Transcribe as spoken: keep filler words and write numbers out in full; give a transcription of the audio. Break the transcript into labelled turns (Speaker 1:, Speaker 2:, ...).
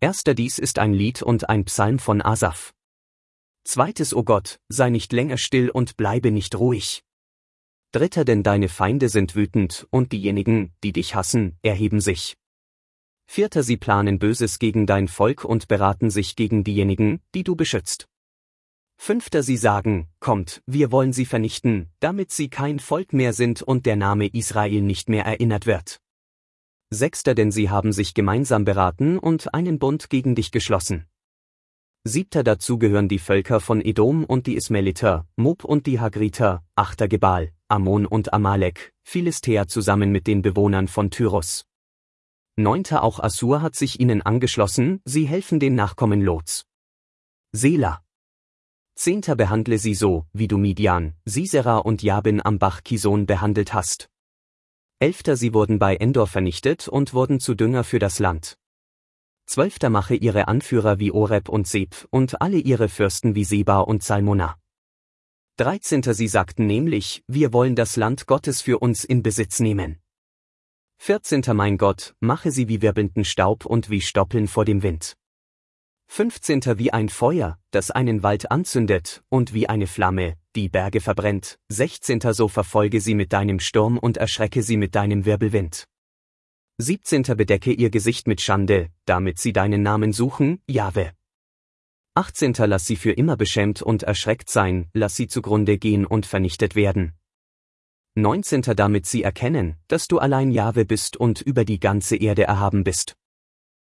Speaker 1: Erster dies ist ein Lied und ein Psalm von Asaf. Zweites O Gott, sei nicht länger still und bleibe nicht ruhig. Dritter denn deine Feinde sind wütend und diejenigen, die dich hassen, erheben sich. Vierter sie planen Böses gegen dein Volk und beraten sich gegen diejenigen, die du beschützt. Fünfter sie sagen, kommt, wir wollen sie vernichten, damit sie kein Volk mehr sind und der Name Israel nicht mehr erinnert wird. Sechster denn sie haben sich gemeinsam beraten und einen Bund gegen dich geschlossen. Siebter dazu gehören die Völker von Edom und die Ismaeliter, Moab und die Hagriter, Achter Gebal, Ammon und Amalek, Philistea zusammen mit den Bewohnern von Tyrus. Neunter auch Assur hat sich ihnen angeschlossen, sie helfen den Nachkommen Lots. Sela. Zehnter behandle sie so, wie du Midian, Sisera und Jabin am Bach Kison behandelt hast. Elfter sie wurden bei Endor vernichtet und wurden zu Dünger für das Land. Zwölfter mache ihre Anführer wie Oreb und Seb und alle ihre Fürsten wie Seba und Salmona. Dreizehnter sie sagten nämlich, wir wollen das Land Gottes für uns in Besitz nehmen. Vierzehnter mein Gott, mache sie wie wirbelnden Staub und wie Stoppeln vor dem Wind. Fünfzehnter wie ein Feuer, das einen Wald anzündet, und wie eine Flamme, die Berge verbrennt. Sechzehnter so verfolge sie mit deinem Sturm und erschrecke sie mit deinem Wirbelwind. Siebzehnter bedecke ihr Gesicht mit Schande, damit sie deinen Namen suchen, Jahwe. Achtzehnter lass sie für immer beschämt und erschreckt sein, lass sie zugrunde gehen und vernichtet werden. Neunzehnter damit sie erkennen, dass du allein Jahwe bist und über die ganze Erde erhaben bist.